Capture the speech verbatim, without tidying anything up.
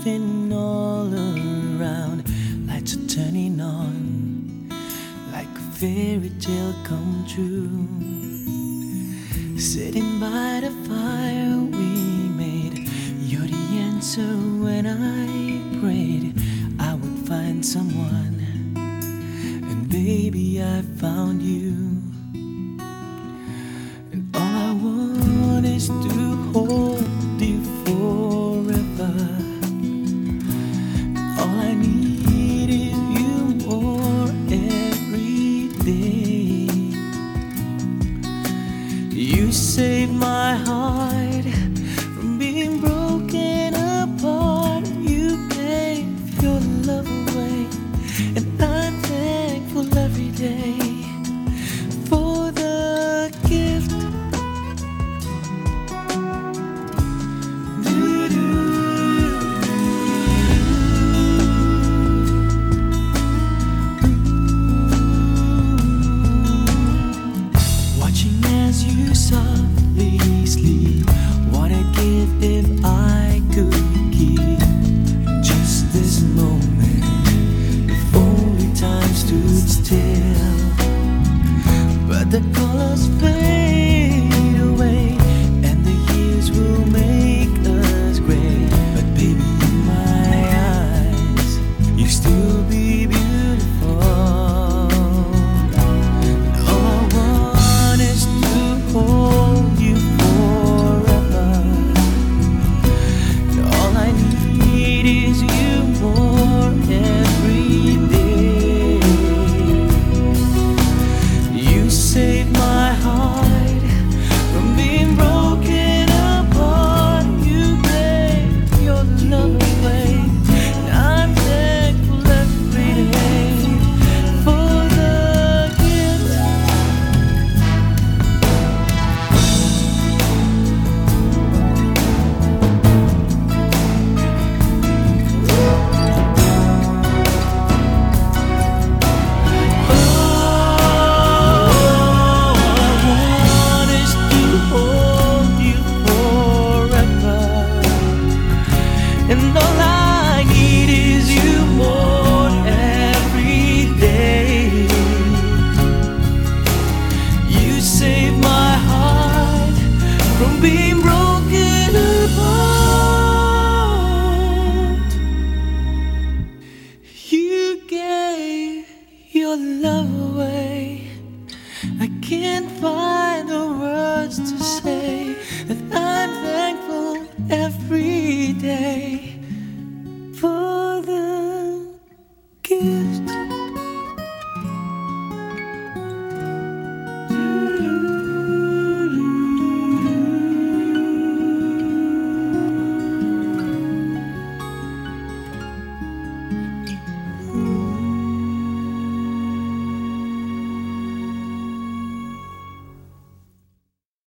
moving all around, lights are turning on, like a fairy tale come true. Sitting by the fire we made, you're the answer when I prayed I would find someone, and baby I found you. And all I want is to hold you forever. All I need is you more every day. You saved my heart from being broken apart. You gave your love away, and I'm thankful every day for the gift. Watching as you softly sleep, what I'd give if I could keep just this moment, if only time stood still. But the colors fade away, and the years will make us gray. But baby, in my eyes, you still be beautiful. All I want is to hold you forever. All I need is you more every day. You saved my heart from being broken apart. You gave your love away, and I'm thankful every day for the gift. And all I need is you more every day. You saved my heart from being broken apart. You gave your love away. I can't find the words to say that I'm thankful every day for the gift.